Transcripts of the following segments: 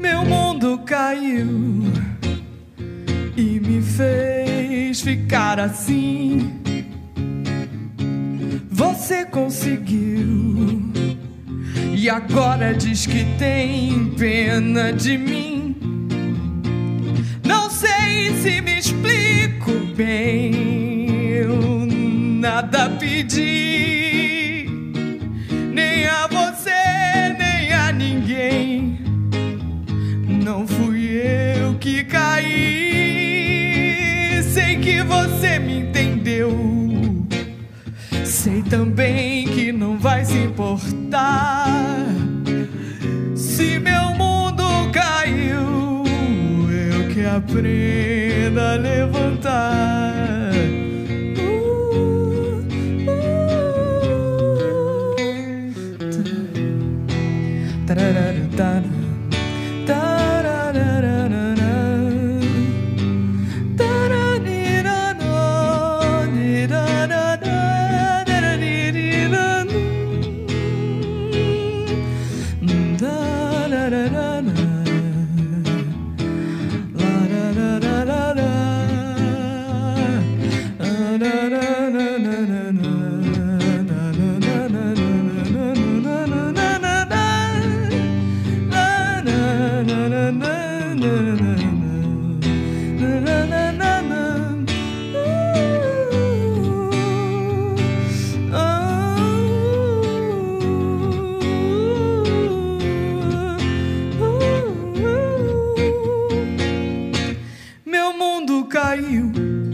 Meu mundo caiu e me fez ficar assim. Você conseguiu e agora diz que tem pena de mim. Não sei se me explico bem, eu nada pedi, nem a você, nem a ninguém. Não fui eu que caí. Sei que você me entendeu. Sei também que não vai se importar se meu mundo caiu. Eu que aprenda a levantar. Meu mundo caiu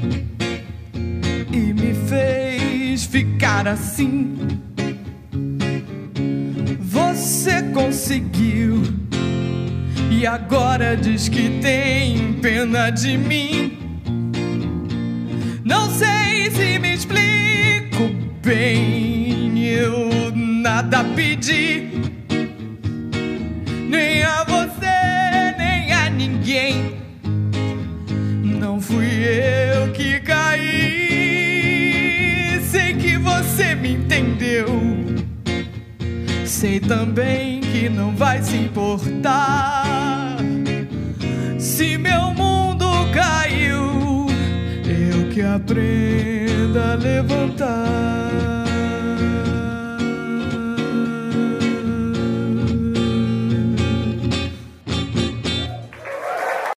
e me fez ficar assim. Você conseguiu e agora diz que tem pena de mim. Não sei se me explico bem, eu nada pedi, nem a você, nem a ninguém. Não fui eu que caí. Sei que você me entendeu. Sei também que não vai se importar se meu mundo caiu. Eu que aprenda a levantar.